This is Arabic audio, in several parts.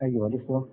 أيها الإخوة،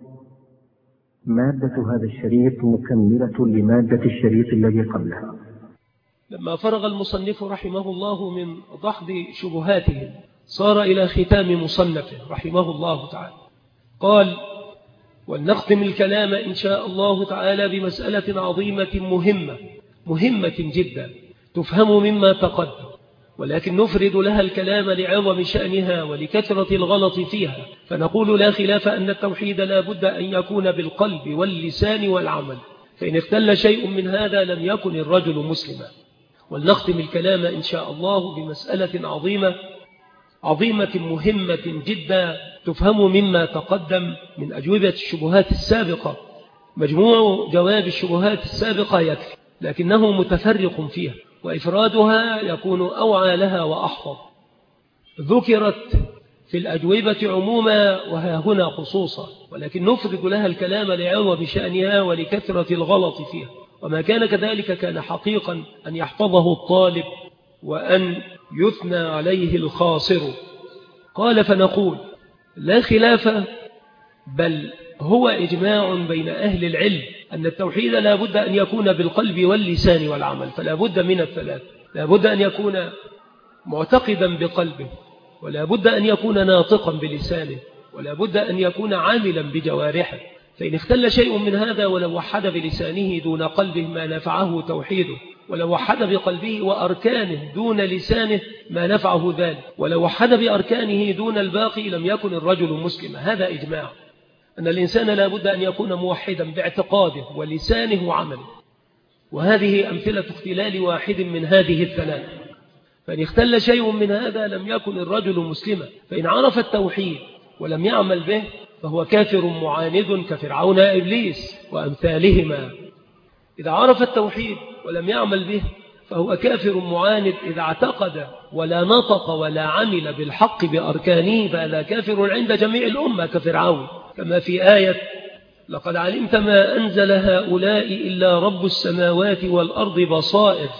مادة هذا الشريط مكملة لمادة الشريط الذي قبله. لما فرغ المصنف رحمه الله من دحض شبهاتهم صار إلى ختام مصنفه رحمه الله تعالى. قال: ولنختم الكلام إن شاء الله تعالى بمسألة عظيمة مهمة جدا تفهم مما تقدم، ولكن نفرد لها الكلام لعظم شأنها ولكثرة الغلط فيها، فنقول لا خلاف أن التوحيد لا بد أن يكون بالقلب واللسان والعمل، فإن اختل شيء من هذا لم يكن الرجل مسلما. ولنختم الكلام إن شاء الله بمسألة عظيمة مهمة جدا تفهم مما تقدم من أجوبة الشبهات السابقة. مجموع جواب الشبهات السابقة يكفي، لكنه متفرق فيها، وإفرادها يكون أوعى لها وأحفظ. ذكرت في الأجوبة عموما وها هنا خصوصا، ولكن نفرد لها الكلام لعظم شأنها ولكثرة الغلط فيها، وما كان كذلك كان حقيقا أن يحفظه الطالب وأن يثنى عليه الخاصر. قال: فنقول لا خلاف، بل هو إجماع بين أهل العلم أن التوحيد لا بد أن يكون بالقلب واللسان والعمل، فلا بد من الثلاث. لا بد أن يكون معتقدا بقلبه، ولا بد أن يكون ناطقا بلسانه، ولا بد أن يكون عاملا بجوارحه. فإن اختل شيء من هذا ولو وحد بلسانه دون قلبه ما نفعه توحيده، ولو وحد بقلبه وأركانه دون لسانه ما نفعه ذلك، ولو وحد بأركانه دون الباقي لم يكن الرجل مسلما. هذا إجماع أن الإنسان لا بد أن يكون موحدا باعتقاده ولسانه وعمله، وهذه أمثلة اختلال واحد من هذه الثلاث. فإن اختل شيء من هذا لم يكن الرجل مسلما. فإن عرف التوحيد ولم يعمل به فهو كافر معاند كفرعون إبليس وأمثالهما. إذا عرف التوحيد ولم يعمل به فهو كافر معاند إذا اعتقد ولا نطق ولا عمل بالحق بأركانه، فهذا كافر عند جميع الأمة كفرعون، كما في آية: لقد علمت ما أنزل هؤلاء إلا رب السماوات والأرض بصائر.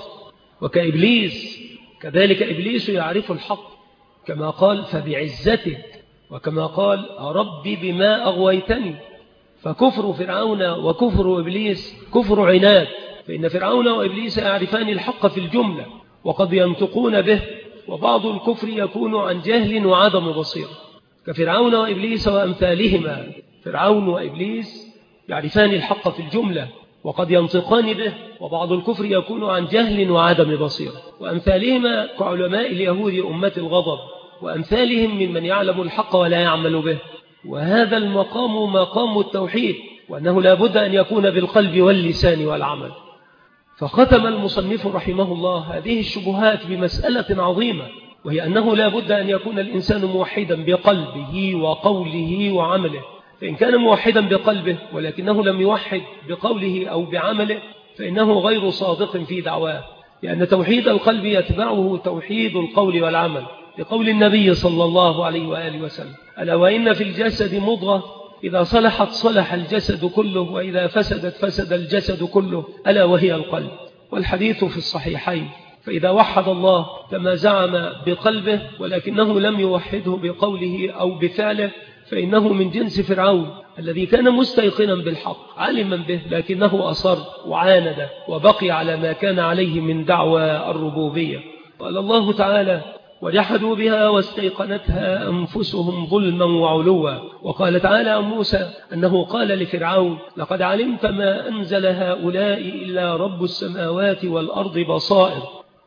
وكإبليس كذلك إبليس يعرف الحق كما قال: فبعزتك، وكما قال: ربي بما أغويتني. فكفر فرعون وكفر إبليس كفر عناد، فإن فرعون وإبليس يعرفان الحق في الجملة وقد ينطقون به، وبعض الكفر يكون عن جهل وعدم بصيرة كفرعون وإبليس وأمثالهما. فرعون وإبليس يعرفان الحق في الجملة وقد ينطقان به، وبعض الكفر يكون عن جهل وعدم بصيرة. وأمثالهما كعلماء اليهود أمة الغضب، وأمثالهم ممن يعلم الحق ولا يعمل به. وهذا المقام مقام التوحيد، وأنه لا بد أن يكون بالقلب واللسان والعمل. فختم المصنف رحمه الله هذه الشبهات بمسألة عظيمة، وهي أنه لا بد أن يكون الإنسان موحدا بقلبه وقوله وعمله. فإن كان موحدا بقلبه ولكنه لم يوحد بقوله أو بعمله فإنه غير صادق في دعواه، لأن توحيد القلب يتبعه توحيد القول والعمل، لقول النبي صلى الله عليه وآله وسلم: ألا وإن في الجسد مضغة إذا صلحت صلح الجسد كله، وإذا فسدت فسد الجسد كله، ألا وهي القلب. والحديث في الصحيحين. فإذا وحد الله كما زعم بقلبه ولكنه لم يوحده بقوله أو بفعله فإنه من جنس فرعون الذي كان مستيقنا بالحق علما به، لكنه أصر وعاند وبقي على ما كان عليه من دعوى الربوبية. قال الله تعالى: وجحدوا بها واستيقنتها أنفسهم ظلما وعلوا. وقال تعالى عن موسى أنه قال لفرعون: لقد علمت ما أنزل هؤلاء إلا رب السماوات والأرض بصائر.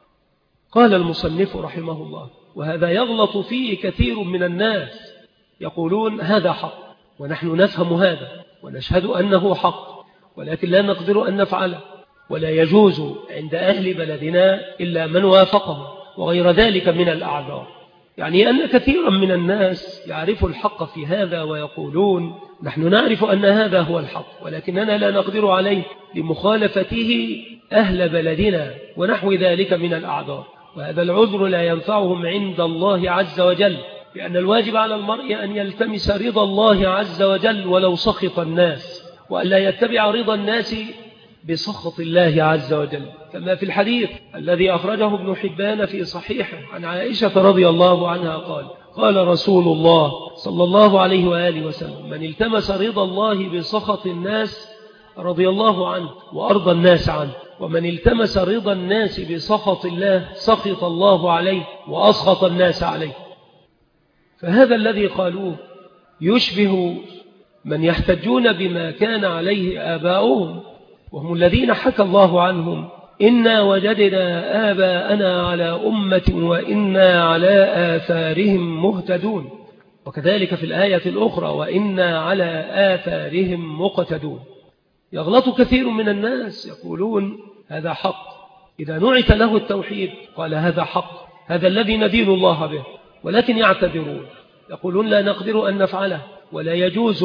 قال المصنف رحمه الله: وهذا يغلط فيه كثير من الناس، يقولون هذا حق، ونحن نفهم هذا ونشهد أنه حق، ولكن لا نقدر أن نفعله، ولا يجوز عند أهل بلدنا إلا من وافقه، وغير ذلك من الأعذار. يعني أن كثيرا من الناس يعرف الحق في هذا ويقولون نحن نعرف أن هذا هو الحق، ولكننا لا نقدر عليه لمخالفته أهل بلدنا ونحو ذلك من الأعذار. وهذا العذر لا ينفعهم عند الله عز وجل، لأن الواجب على المرء أن يلتمس رضا الله عز وجل ولو سخط الناس، وأن لا يتبع رضا الناس بسخط الله عز وجل، كما في الحديث الذي أخرجه ابن حبان في صحيحه عن عائشة رضي الله عنها قال: قال رسول الله صلى الله عليه وآله وسلم: من التمس رضا الله بسخط الناس رضي الله عنه وأرضى الناس عنه، ومن التمس رضا الناس بسخط الله سخط الله عليه وأسخط الناس عليه. فهذا الذي قالوه يشبه من يحتجون بما كان عليه آباؤهم، وهم الذين حكى الله عنهم: إنا وجدنا آباءنا على أمة وإنا على آثارهم مهتدون. وكذلك في الآية الأخرى: وإنا على آثارهم مقتدون. يغلط كثير من الناس يقولون هذا حق، إذا نعت له التوحيد قال هذا حق، هذا الذي ندين الله به، ولكن يعتذرون يقولون لا نقدر أن نفعله، ولا يجوز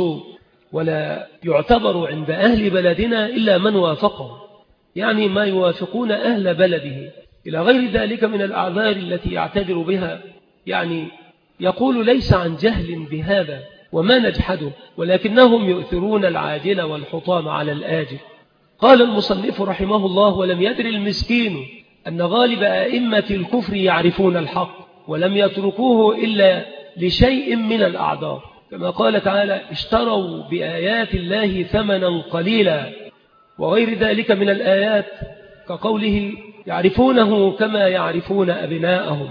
ولا يعتبر عند أهل بلدنا إلا من وافقه، يعني ما يوافقون أهل بلده، إلى غير ذلك من الأعذار التي يعتذر بها. يعني يقول ليس عن جهل بهذا وما نجحده، ولكنهم يؤثرون العاجل والحطام على الآجل. قال المصنف رحمه الله: ولم يدر المسكين أن غالب أئمة الكفر يعرفون الحق ولم يتركوه إلا لشيء من الأعذار، كما قال تعالى: اشتروا بآيات الله ثمنا قليلا، وغير ذلك من الآيات كقوله: يعرفونه كما يعرفون أبناءهم.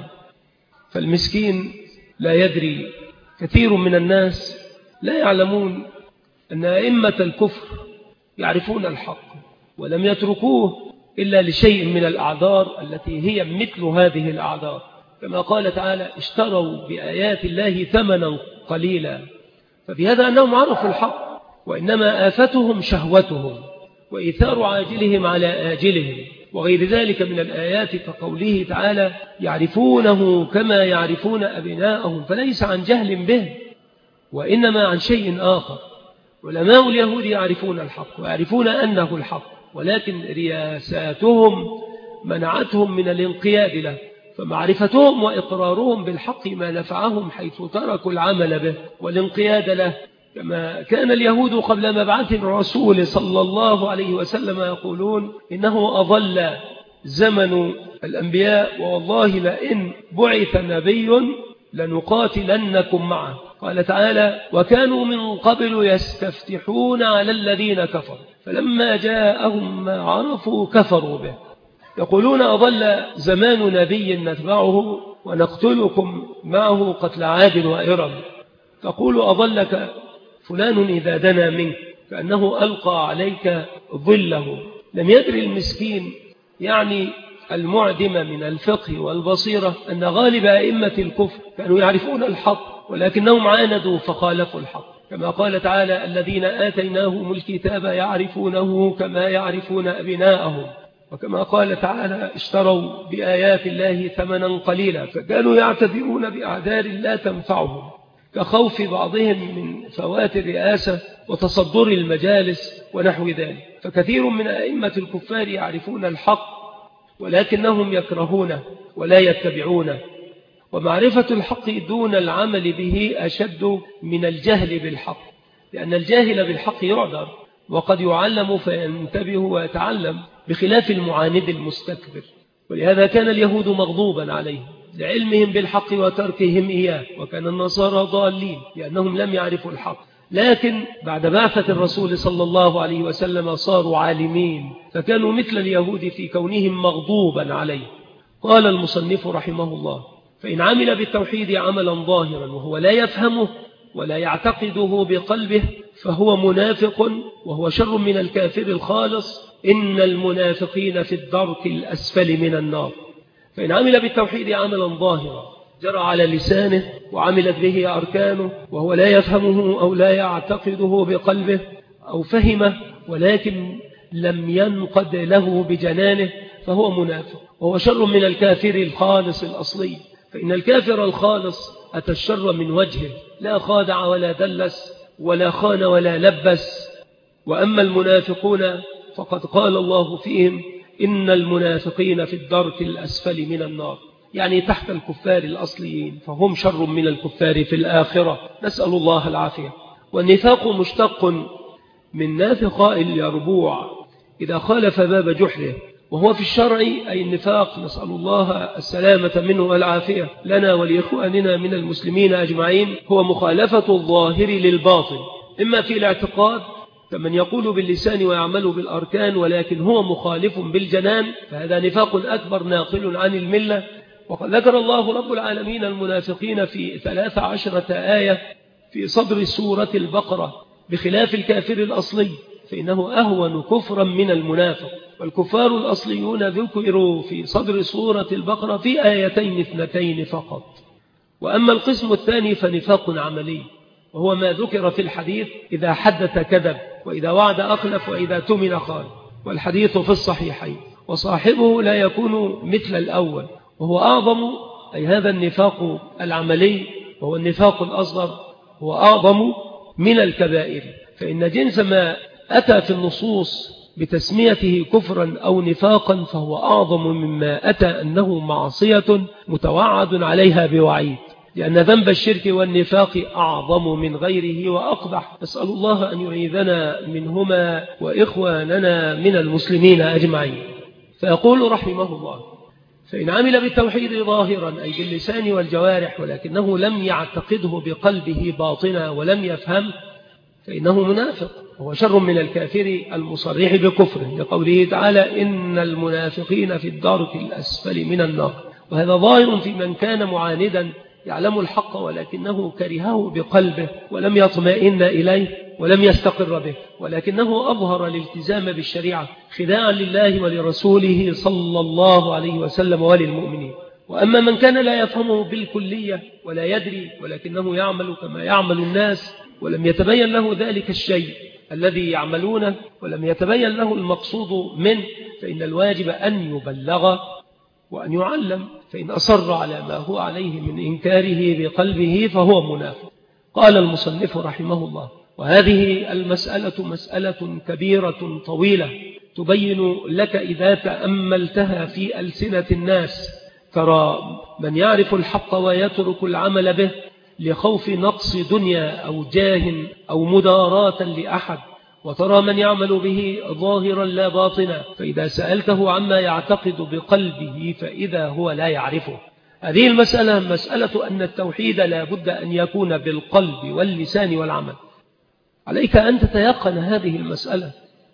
فالمسكين لا يدري، كثير من الناس لا يعلمون أن أئمة الكفر يعرفون الحق ولم يتركوه إلا لشيء من الأعذار التي هي مثل هذه الأعذار، كما قال تعالى: اشتروا بآيات الله ثمنا قليلا. فبهذا أنهم عرفوا الحق، وإنما آفتهم شهوتهم وإيثار عاجلهم على آجلهم، وغير ذلك من الآيات كقوله تعالى: يعرفونه كما يعرفون أبناءهم. فليس عن جهل به، وإنما عن شيء آخر. علماء اليهود يعرفون الحق ويعرفون أنه الحق، ولكن رياساتهم منعتهم من الانقياد له، فمعرفتهم وإقرارهم بالحق ما نفعهم حيث تركوا العمل به والانقياد له. كما كان اليهود قبل مبعث الرسول صلى الله عليه وسلم يقولون: إنه أضل زمن الأنبياء، والله لئن بعث نبي لنقاتلنكم معه. قال تعالى: وكانوا من قبل يستفتحون على الذين كفروا فلما جاءهم ما عرفوا كفروا به. يقولون: أضل زمان نبي نتبعه ونقتلكم معه قتل عاد وإرم. تقول: أضلك فلان إذا دنا منك كأنه ألقى عليك ظله. لم يدري المسكين، يعني المعدم من الفقه والبصيرة، أن غالب أئمة الكفر كانوا يعرفون الحق ولكنهم عاندوا فخالفوا الحق، كما قال تعالى: الذين آتيناهم الكتاب يعرفونه كما يعرفون أبناءهم. وكما قال تعالى: اشتروا بآيات الله ثمنا قليلا. فكانوا يعتذرون بأعذار لا تنفعهم، كخوف بعضهم من فوات الرئاسة وتصدر المجالس ونحو ذلك. فكثير من أئمة الكفار يعرفون الحق ولكنهم يكرهونه ولا يتبعونه. ومعرفة الحق دون العمل به أشد من الجهل بالحق، لأن الجاهل بالحق يعذر وقد يعلم فينتبه ويتعلم، بخلاف المعاند المستكبر. ولهذا كان اليهود مغضوبا عليهم لعلمهم بالحق وتركهم إياه، وكان النصارى ضالين لأنهم لم يعرفوا الحق. لكن بعد بعثة الرسول صلى الله عليه وسلم صاروا عالمين، فكانوا مثل اليهود في كونهم مغضوبا عليه. قال المصنف رحمه الله: فإن عمل بالتوحيد عملا ظاهرا وهو لا يفهمه ولا يعتقده بقلبه فهو منافق، وهو شر من الكافر الخالص. إن المنافقين في الدرك الأسفل من النار. فإن عمل بالتوحيد عملا ظاهرا جرى على لسانه وعملت به أركانه وهو لا يفهمه أو لا يعتقده بقلبه، أو فهمه ولكن لم ينقد له بجنانه، فهو منافق، وهو شر من الكافر الخالص الأصلي. فإن الكافر الخالص أتى الشر من وجهه، لا خادع ولا دلس ولا خان ولا لبس. وأما المنافقون فقد قال الله فيهم: إن المنافقين في الدرك الأسفل من النار، يعني تحت الكفار الأصليين، فهم شر من الكفار في الآخرة، نسأل الله العافية. والنفاق مشتق من نافق اليربوع، إذا خالف باب جحره وهو في الشرع أي النفاق، نسأل الله السلامة منه والعافية لنا ولإخواننا من المسلمين أجمعين، هو مخالفة الظاهر للباطن، إما في الاعتقاد كمن يقول باللسان ويعمل بالأركان ولكن هو مخالف بالجنان، فهذا نفاق أكبر ناقل عن الملة. وقد ذكر الله رب العالمين المنافقين في 13 آية في صدر سورة البقرة، بخلاف الكافر الأصلي فإنه أهون كفرا من المنافق، والكفار الأصليون ذكروا في صدر سورة البقرة في آيتين 2 فقط. وأما القسم الثاني فنفاق عملي، وهو ما ذكر في الحديث: إذا حدث كذب، وإذا وعد أخلف، وإذا تمن خان، والحديث في الصحيحين. وصاحبه لا يكون مثل الأول، وهو أعظم، أي هذا النفاق العملي وهو النفاق الأصغر، هو أعظم من الكبائر، فإن جنس ما أتى في النصوص بتسميته كفرا أو نفاقا فهو أعظم مما أتى أنه معصية متوعد عليها بوعيد، لأن ذنب الشرك والنفاق أعظم من غيره وأقبح، نسأل الله أن يعيذنا منهما وإخواننا من المسلمين أجمعين. فيقول رحمه الله: فإن عمل بالتوحيد ظاهرا أي باللسان والجوارح ولكنه لم يعتقده بقلبه باطنا ولم يفهم فإنه منافق، هو شر من الكافر المصرح بكفره، لقوله تعالى: إن المنافقين في الدرك الأسفل من النار. وهذا ظاهر في من كان معاندا يعلم الحق ولكنه كرهه بقلبه ولم يطمئن إليه ولم يستقر به، ولكنه أظهر الالتزام بالشريعة خداعا لله ولرسوله صلى الله عليه وسلم وللمؤمنين. وأما من كان لا يفهمه بالكلية ولا يدري ولكنه يعمل كما يعمل الناس ولم يتبين له ذلك الشيء الذي يعملونه ولم يتبين له المقصود منه، فإن الواجب أن يبلغ وأن يعلم، فإن أصر على ما هو عليه من إنكاره بقلبه فهو منافق. قال المصنف رحمه الله: وهذه المسألة مسألة كبيرة طويلة تبين لك إذا تأملتها في ألسنة الناس. ترى من يعرف الحق ويترك العمل به لخوف نقص دنيا أو جاه أو مداراة لأحد، وترى من يعمل به ظاهرا لا باطنا، فإذا سألته عما يعتقد بقلبه فإذا هو لا يعرفه. هذه المسألة مسألة أن التوحيد لا بد أن يكون بالقلب واللسان والعمل. عليك أن تتيقن هذه المسألة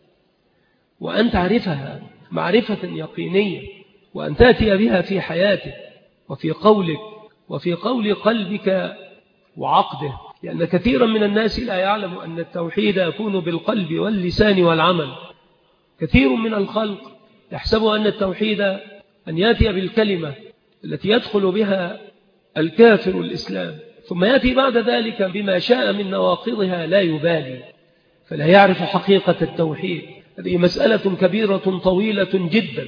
وأن تعرفها معرفة يقينية، وأن تأتي بها في حياتك وفي قولك وفي قول قلبك وعقده، لأن كثيرا من الناس لا يعلم أن التوحيد يكون بالقلب واللسان والعمل. كثير من الخلق يحسب أن التوحيد أن يأتي بالكلمة التي يدخل بها الكافر الإسلام، ثم يأتي بعد ذلك بما شاء من نواقضها لا يبالي، فلا يعرف حقيقة التوحيد. هذه مسألة كبيرة طويلة جدا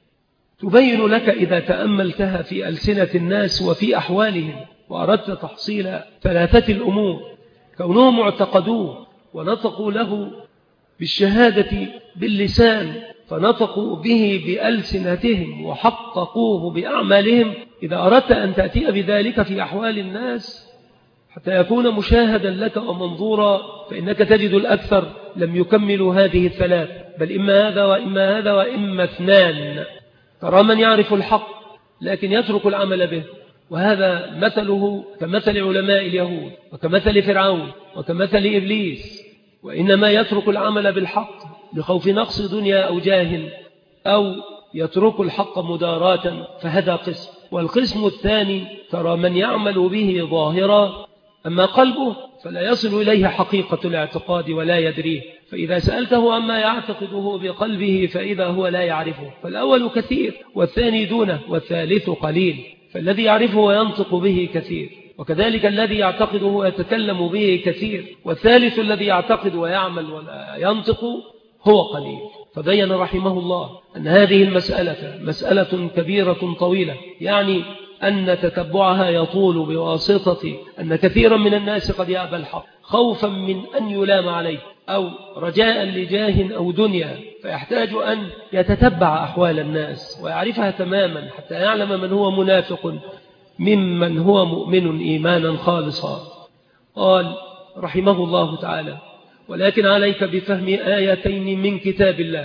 تبين لك إذا تأملتها في ألسنة الناس وفي أحوالهم، وأردت تحصيل 3 الأمور: كونهم اعتقدوه ونطقوا له بالشهادة باللسان، فنطقوا به بألسنتهم وحققوه بأعمالهم. إذا أردت أن تأتي بذلك في أحوال الناس حتى يكون مشاهدا لك ومنظورا، فإنك تجد الأكثر لم يكملوا هذه ال3، بل إما هذا وإما هذا وإما 2. ترى من يعرف الحق لكن يترك العمل به، وهذا مثله كمثل علماء اليهود وكمثل فرعون وكمثل إبليس، وإنما يترك العمل بالحق بخوف نقص دنيا أو جاه، أو يترك الحق مداراة، فهذا قسم. والقسم الثاني: ترى من يعمل به ظاهرا أما قلبه فلا يصل إليه حقيقة الاعتقاد ولا يدريه، فإذا سألته عما يعتقده بقلبه فإذا هو لا يعرفه، فالأول كثير والثاني دونه والثالث قليل. فالذي يعرفه وينطق به كثير، وكذلك الذي يعتقده ويتكلم به كثير، والثالث الذي يعتقد ويعمل ولا ينطق هو قليل. فبين رحمه الله أن هذه المسألة مسألة كبيرة طويلة، يعني أن تتبعها يطول بواسطة أن كثيرا من الناس قد يأبى الحق خوفا من أن يلام عليه أو رجاء لجاه أو دنيا، فيحتاج أن يتتبع أحوال الناس ويعرفها تماما حتى يعلم من هو منافق ممن هو مؤمن إيمانا خالصا. قال رحمه الله تعالى: ولكن عليك بفهم آيتين من كتاب الله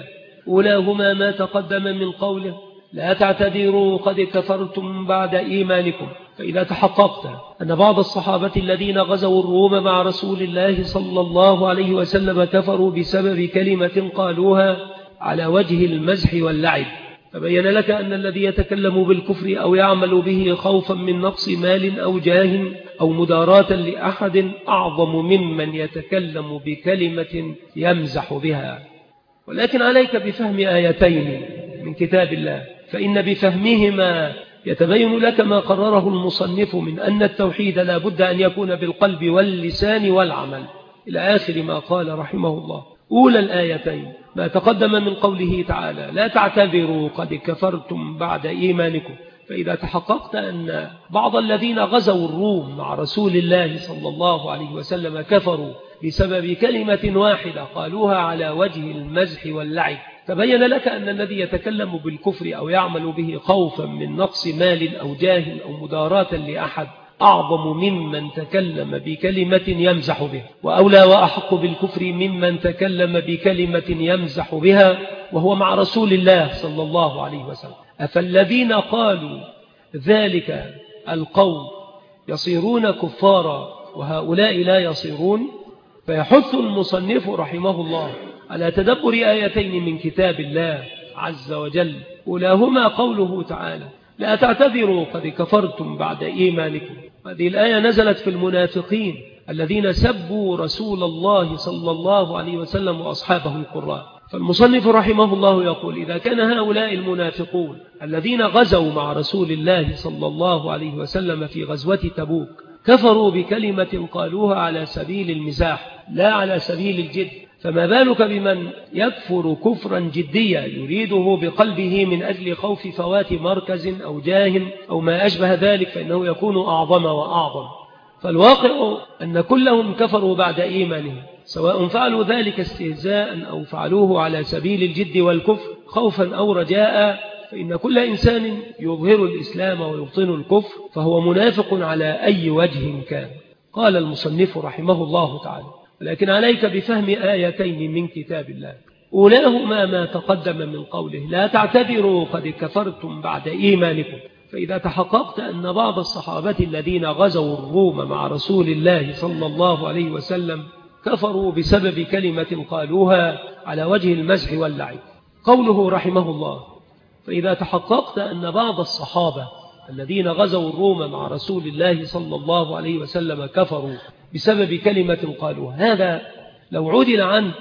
أولاهما ما تقدم من قوله لا تعتذروا قد كفرتم بعد إيمانكم. فإذا تحققت أن بعض الصحابة الذين غزوا الروم مع رسول الله صلى الله عليه وسلم كفروا بسبب كلمة قالوها على وجه المزح واللعب، فبين لك أن الذي يتكلم بالكفر أو يعمل به خوفا من نقص مال أو جاه أو مداراة لأحد أعظم ممن يتكلم بكلمة يمزح بها. ولكن عليك بفهم آيتين من كتاب الله، فإن بفهمهما يتبين لك ما قرره المصنف من أن التوحيد لا بد أن يكون بالقلب واللسان والعمل إلى آخر ما قال رحمه الله. أولى الآيتين ما تقدم من قوله تعالى لا تعتذروا قد كفرتم بعد إيمانكم. فإذا تحققت أن بعض الذين غزوا الروم مع رسول الله صلى الله عليه وسلم كفروا بسبب كلمة واحدة قالوها على وجه المزح واللعب، تبين لك أن الذي يتكلم بالكفر أو يعمل به خوفا من نقص مال أو جاه أو مداراة لأحد أعظم ممن تكلم بكلمة يمزح بها، وأولى وأحق بالكفر ممن تكلم بكلمة يمزح بها وهو مع رسول الله صلى الله عليه وسلم. أفالذين قالوا ذلك القول يصيرون كفارا وهؤلاء لا يصيرون؟ فيحث المصنف رحمه الله على تدبر آيتين من كتاب الله عز وجل، أولاهما قوله تعالى لا تعتذروا قد كفرتم بعد إيمانكم. هذه الآية نزلت في المنافقين الذين سبوا رسول الله صلى الله عليه وسلم وأصحابه القراء. فالمصنف رحمه الله يقول إذا كان هؤلاء المنافقون الذين غزوا مع رسول الله صلى الله عليه وسلم في غزوة تبوك كفروا بكلمة قالوها على سبيل المزاح لا على سبيل الجد، فما بالك بمن يكفر كفرا جديا يريده بقلبه من أجل خوف فوات مركز أو جاه أو ما أشبه ذلك، فإنه يكون أعظم وأعظم. فالواقع أن كلهم كفروا بعد إيمانهم، سواء فعلوا ذلك استهزاء أو فعلوه على سبيل الجد والكفر خوفا أو رجاء، فإن كل إنسان يظهر الإسلام ويبطن الكفر فهو منافق على أي وجه كان. قال المصنف رحمه الله تعالى لكن عليك بفهم آيتين من كتاب الله، أولاهما ما تقدم من قوله لا تعتذروا قد كفرتم بعد إيمانكم. فإذا تحققت أن بعض الصحابة الذين غزوا الروم مع رسول الله صلى الله عليه وسلم كفروا بسبب كلمة قالوها على وجه المزح واللعب. قوله رحمه الله فإذا تحققت أن بعض الصحابة الذين غزوا الروم مع رسول الله صلى الله عليه وسلم كفروا بسبب كلمة قالوها، هذا لو عدل عنه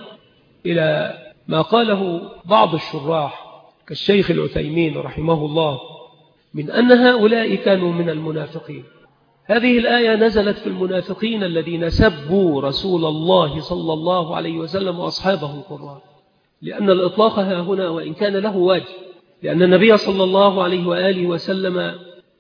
إلى ما قاله بعض الشراح كالشيخ العثيمين رحمه الله من أن هؤلاء كانوا من المنافقين. هذه الآية نزلت في المنافقين الذين سبوا رسول الله صلى الله عليه وسلم وأصحابه القراء، لأن الإطلاق ها هنا وإن كان له وجه، لأن النبي صلى الله عليه وآله وسلم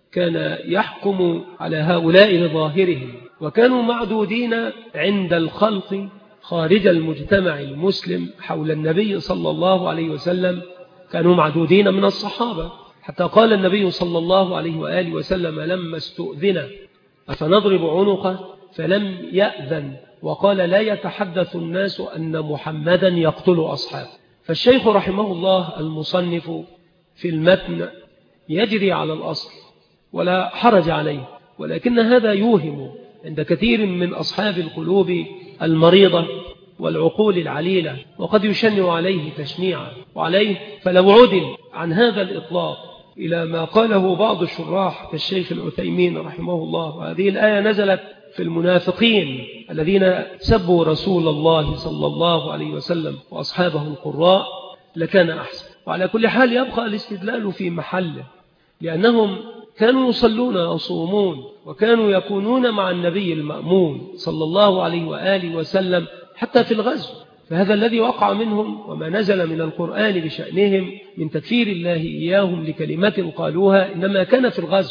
كان يحكم على هؤلاء لظاهرهم، وكانوا معدودين عند الخلق خارج المجتمع المسلم حول النبي صلى الله عليه وسلم، كانوا معدودين من الصحابة، حتى قال النبي صلى الله عليه وآله وسلم لما استؤذن أفنضرب عنقه فلم يأذن، وقال لا يتحدث الناس أن محمدا يقتل أصحابه. فالشيخ رحمه الله المصنف في المتن يجري على الأصل ولا حرج عليه، ولكن هذا يوهم عند كثير من أصحاب القلوب المريضة والعقول العليلة، وقد يشنع عليه تشنيعا. وعليه فلو عدل عن هذا الإطلاق إلى ما قاله بعض الشراح كالشيخ العثيمين رحمه الله، هذه الآية نزلت في المنافقين الذين سبوا رسول الله صلى الله عليه وسلم وأصحابه القراء لكان أحسن. وعلى كل حال يبقى الاستدلال في محله، لأنهم كانوا يصلون ويصومون وكانوا يكونون مع النبي المأمون صلى الله عليه وآله وسلم حتى في الغزو، فهذا الذي وقع منهم وما نزل من القرآن بشأنهم من تكفير الله إياهم لكلمة قالوها إنما كان في الغزو،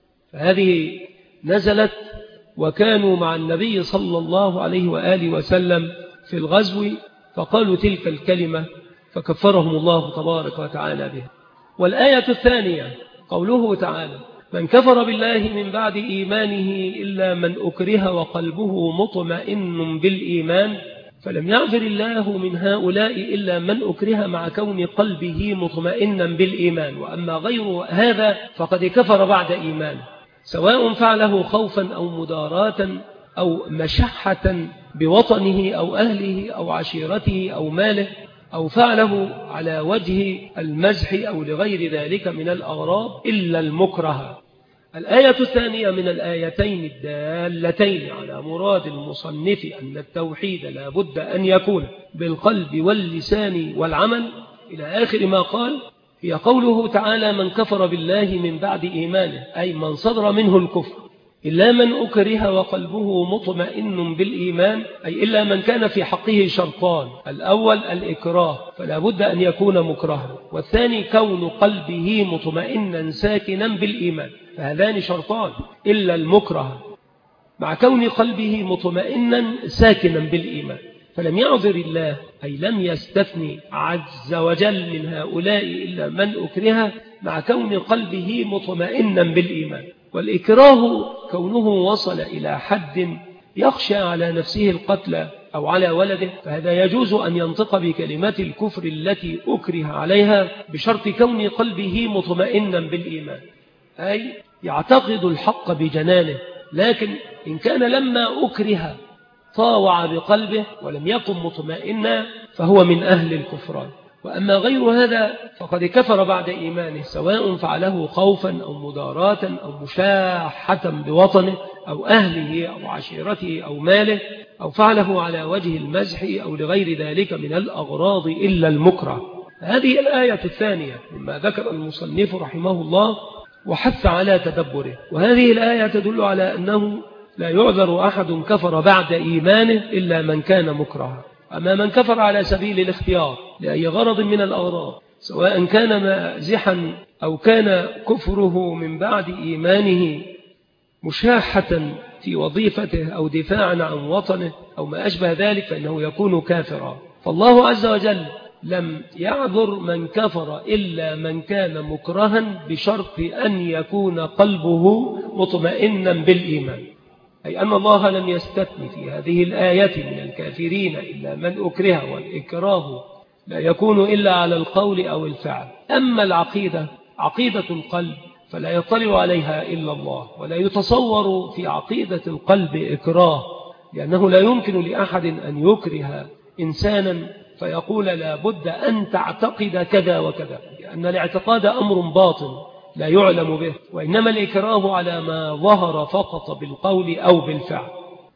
فهذه نزلت وكانوا مع النبي صلى الله عليه وآله وسلم في الغزو فقالوا تلك الكلمة فكفرهم الله تبارك وتعالى بها. والآية الثانية قوله تعالى من كفر بالله من بعد إيمانه إلا من أكره وقلبه مطمئن بالإيمان، فلم يعذر الله من هؤلاء إلا من أكره مع كون قلبه مطمئنا بالإيمان، وأما غير هذا فقد كفر بعد إيمان، سواء فعله خوفا أو مداراة أو مشحة بوطنه أو أهله أو عشيرته أو ماله، أو فعله على وجه المزح أو لغير ذلك من الأغراض إلا المكره. الآية الثانية من الآيتين الدالتين على مراد المصنف أن التوحيد لا بد أن يكون بالقلب واللسان والعمل إلى آخر ما قال، هي قوله تعالى: من كفر بالله من بعد إيمانه، أي من صدر منه الكفر، إلا من أكره وقلبه مطمئن بالإيمان، أي إلا من كان في حقه شرطان: الأول الإكراه فلا بد أن يكون مكرها، والثاني كون قلبه مطمئنا ساكنا بالإيمان، فهذان شرطان إلا المكره مع كون قلبه مطمئنا ساكنا بالإيمان. فلم يعذر الله، أي لم يستثني عز وجل من هؤلاء إلا من أكره مع كون قلبه مطمئنا بالإيمان. والإكراه كونه وصل إلى حد يخشى على نفسه القتل أو على ولده، فهذا يجوز أن ينطق بكلمات الكفر التي أكره عليها بشرط كون قلبه مطمئنا بالإيمان، أي يعتقد الحق بجنانه، لكن إن كان لما أكره طاوع بقلبه ولم يكن مطمئنا فهو من أهل الكفران. وأما غير هذا فقد كفر بعد إيمانه، سواء فعله خوفا أو مداراة أو مشاحة بوطنه أو أهله أو عشيرته أو ماله، أو فعله على وجه المزح أو لغير ذلك من الأغراض إلا المكره. هذه الآية الثانية مما ذكر المصنف رحمه الله وحث على تدبره. وهذه الآية تدل على أنه لا يعذر أحد كفر بعد إيمانه إلا من كان مكرها. أما من كفر على سبيل الاختيار لأي غرض من الأغراض، سواء كان مازحا أو كان كفره من بعد إيمانه مشاحة في وظيفته أو دفاعا عن وطنه أو ما أشبه ذلك، فإنه يكون كافرا. فالله عز وجل لم يعذر من كفر إلا من كان مكرها بشرط أن يكون قلبه مطمئنا بالإيمان، أي أن الله لم يستثن في هذه الآية من الكافرين إلا من أكره، والإكراه لا يكون إلا على القول أو الفعل. أما العقيدة، عقيدة القلب، فلا يطلع عليها إلا الله، ولا يتصور في عقيدة القلب إكراه، لأنه لا يمكن لأحد أن يكره إنسانا فيقول لا بد أن تعتقد كذا وكذا، لأن الاعتقاد أمر باطن لا يعلم به، وإنما الإكراه على ما ظهر فقط بالقول أو بالفعل.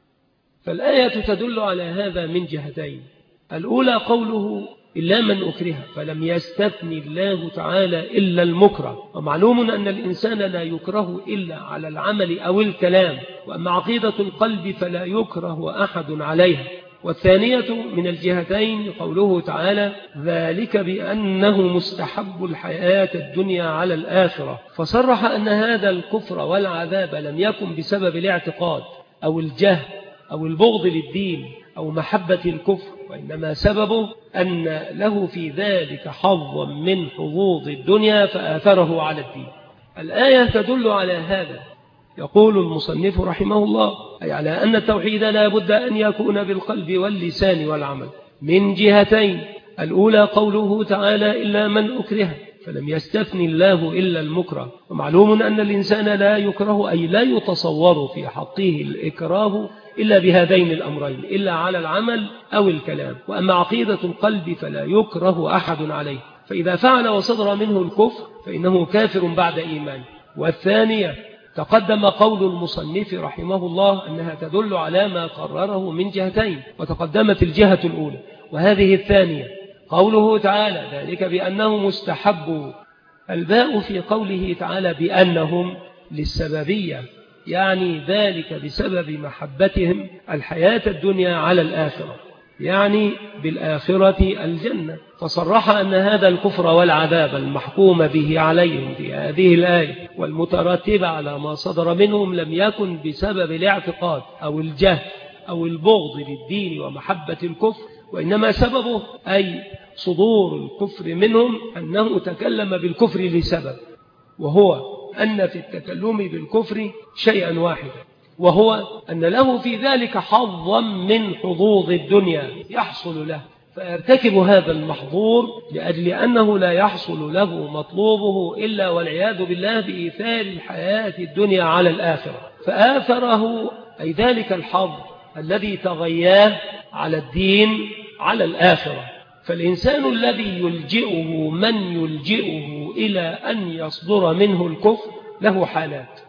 فالآية تدل على هذا من جهتين: الأولى قوله إلا من أكره، فلم يستثني الله تعالى إلا المكره، ومعلوم أن الإنسان لا يكره إلا على العمل أو الكلام، وأما عقيدة القلب فلا يكره أحد عليها. والثانية من الجهتين قوله تعالى: ذلك بأنه مستحب الحياة الدنيا على الآخرة، فصرح أن هذا الكفر والعذاب لم يكن بسبب الاعتقاد أو الجهل أو البغض للدين أو محبة الكفر، وإنما سببه أن له في ذلك حظا من حظوظ الدنيا فآثره على الدين. الآية تدل على هذا. يقول المصنف رحمه الله: أي على أن التوحيد لا بد أن يكون بالقلب واللسان والعمل من جهتين: الأولى قوله تعالى إلا من أكره، فلم يستثني الله إلا المكره، ومعلوم أن الإنسان لا يكره، أي لا يتصور في حقه الإكراه إلا بهذين الأمرين، إلا على العمل أو الكلام. وأما عقيدة القلب فلا يكره أحد عليه، فإذا فعل وصدر منه الكفر فإنه كافر بعد إيمان. والثانية تقدم قول المصنف رحمه الله أنها تدل على ما قرره من جهتين، وتقدمت الجهة الأولى، وهذه الثانية قوله تعالى: ذلك بأنه مستحب. الباء في قوله تعالى بأنهم للسببية، يعني ذلك بسبب محبتهم الحياة الدنيا على الآخرة، يعني بالآخرة الجنة. فصرح أن هذا الكفر والعذاب المحكوم به عليهم في هذه الآية والمترتب على ما صدر منهم لم يكن بسبب الاعتقاد أو الجهل أو البغض للدين ومحبة الكفر، وإنما سببه أي صدور الكفر منهم أنه تكلم بالكفر لسبب، وهو أن في التكلم بالكفر شيئا واحدا: وهو أن له في ذلك حظا من حظوظ الدنيا يحصل له، فيرتكب هذا المحظور لأجل أنه لا يحصل له مطلوبه إلا والعياذ بالله بإيثار الحياة الدنيا على الآخرة، فآثره أي ذلك الحظ الذي تغياه على الدين على الآخرة. فالإنسان الذي يلجئه من يلجئه إلى أن يصدر منه الكفر له حالات،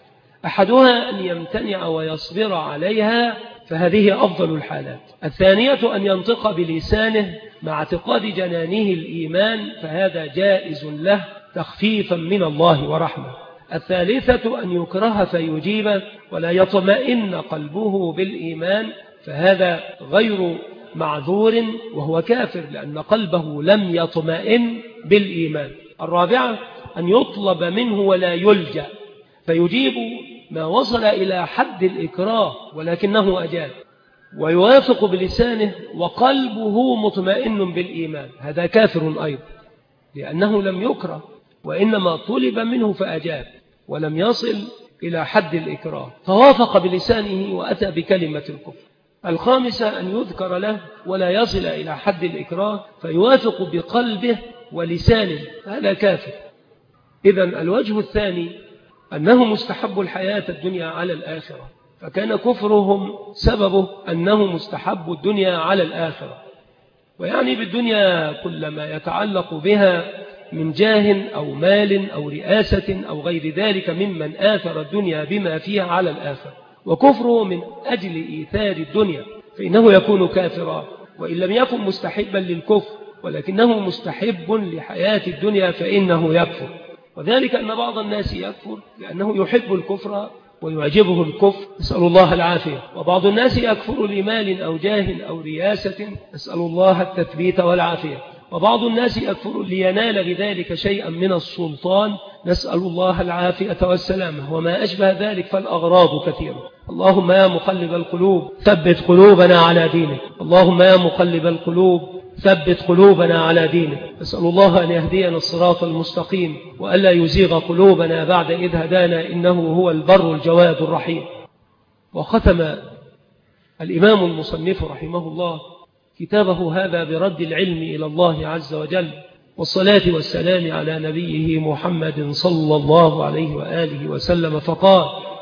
أحدها أن يمتنع ويصبر عليها، فهذه أفضل الحالات. الثانية أن ينطق بلسانه مع اعتقاد جنانه الإيمان، فهذا جائز له تخفيفا من الله ورحمة. الثالثة أن يكره فيجيب ولا يطمئن قلبه بالإيمان، فهذا غير معذور وهو كافر لأن قلبه لم يطمئن بالإيمان. الرابعة أن يطلب منه ولا يلجأ فيجيب ما وصل إلى حد الإكراه ولكنه أجاب، ويوافق بلسانه وقلبه مطمئن بالإيمان، هذا كافر أيضا لأنه لم يكره وإنما طلب منه فأجاب ولم يصل إلى حد الإكراه، فوافق بلسانه وأتى بكلمة الكفر. الخامسة أن يذكر له ولا يصل إلى حد الإكراه فيوافق بقلبه ولسانه، هذا كافر. إذن الوجه الثاني أنه مستحب الحياة الدنيا على الآخرة، فكان كفرهم سببه أنه مستحب الدنيا على الآخرة، ويعني بالدنيا كل ما يتعلق بها من جاه أو مال أو رئاسة أو غير ذلك ممن آثر الدنيا بما فيها على الآخرة. وكفره من أجل إيثار الدنيا فإنه يكون كافرا، وإن لم يكن مستحبا للكفر ولكنه مستحب لحياة الدنيا فإنه يكفر. وذلك أن بعض الناس يكفر لأنه يحب الكفر ويعجبه الكفر، نسأل الله العافية، وبعض الناس يكفر لمال أو جاه أو رياسة، نسأل الله التثبيت والعافية، وبعض الناس يكفر لينال بذلك شيئا من السلطان، نسأل الله العافية والسلامة، وما أشبه ذلك فالأغراض كثيرة. اللهم يا مقلب القلوب ثبت قلوبنا على دينك، اللهم يا مقلب القلوب ثبت قلوبنا على دينك. نسأل الله أن يهدينا الصراط المستقيم وألا يزيغ قلوبنا بعد إذ هدانا، إنه هو البر الجواد الرحيم. وختم الإمام المصنف رحمه الله كتابه هذا برد العلم إلى الله عز وجل، والصلاة والسلام على نبيه محمد صلى الله عليه وآله وسلم، فقال: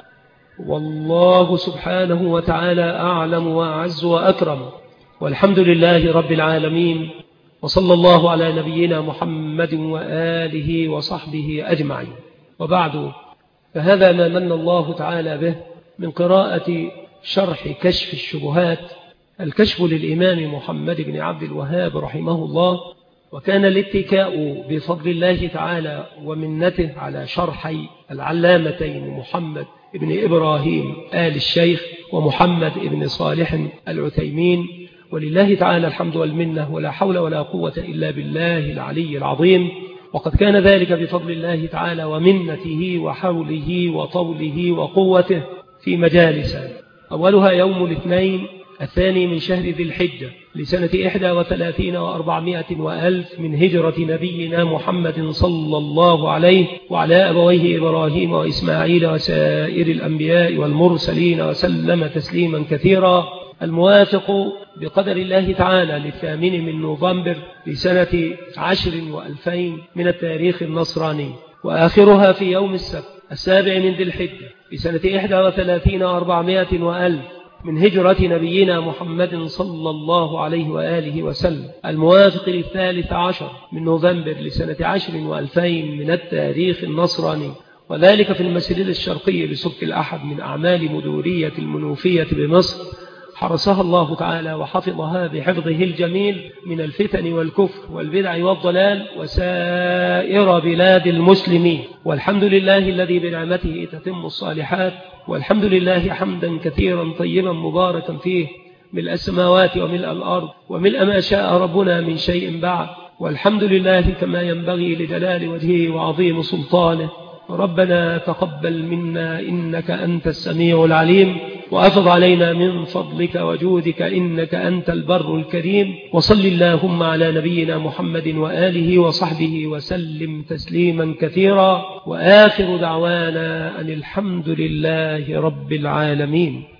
والله سبحانه وتعالى أعلم وأعز وأكرم، والحمد لله رب العالمين، وصلى الله على نبينا محمد وآله وصحبه أجمعين. وبعد، فهذا ما من الله تعالى به من قراءة شرح كشف الشبهات، الكشف للإمام محمد بن عبد الوهاب رحمه الله، وكان الاتكاء بفضل الله تعالى ومنته على شرحي العلامتين محمد بن إبراهيم آل الشيخ ومحمد بن صالح العثيمين، ولله تعالى الحمد والمنة، ولا حول ولا قوة إلا بالله العلي العظيم. وقد كان ذلك بفضل الله تعالى ومنته وحوله وطوله وقوته في مجالس، أولها يوم الاثنين الثاني من شهر ذي الحجة لسنة 31 و400 وألف من هجرة نبينا محمد صلى الله عليه وعلى أبويه إبراهيم وإسماعيل وسائر الأنبياء والمرسلين وسلم تسليما كثيرا، الموافق بقدر الله تعالى 8 من نوفمبر لسنة 10 و2000 من التاريخ النصراني، وآخرها في يوم السبت 7 من ذي الحجة لسنة 31 و400 وألف من هجرة نبينا محمد صلى الله عليه وآله وسلم، الموافق 13 من نوفمبر لسنة 10 و2000 من التاريخ النصراني، وذلك في المسجد الشرقي بسبت الأحد من أعمال مدورية المنوفية بمصر، حرسها الله تعالى وحفظها بحفظه الجميل من الفتن والكفر والبدع والضلال وسائر بلاد المسلمين. والحمد لله الذي بنعمته تتم الصالحات، والحمد لله حمدا كثيرا طيبا مباركا فيه، ملء السماوات وملء الأرض وملء ما شاء ربنا من شيء بعد، والحمد لله كما ينبغي لجلال وجهه وعظيم سلطانه. ربنا تقبل منا إنك أنت السميع العليم، وأفض علينا من فضلك وجودك إنك أنت البر الكريم. وصل اللهم على نبينا محمد وآله وصحبه وسلم تسليما كثيرا، وآخر دعوانا أن الحمد لله رب العالمين.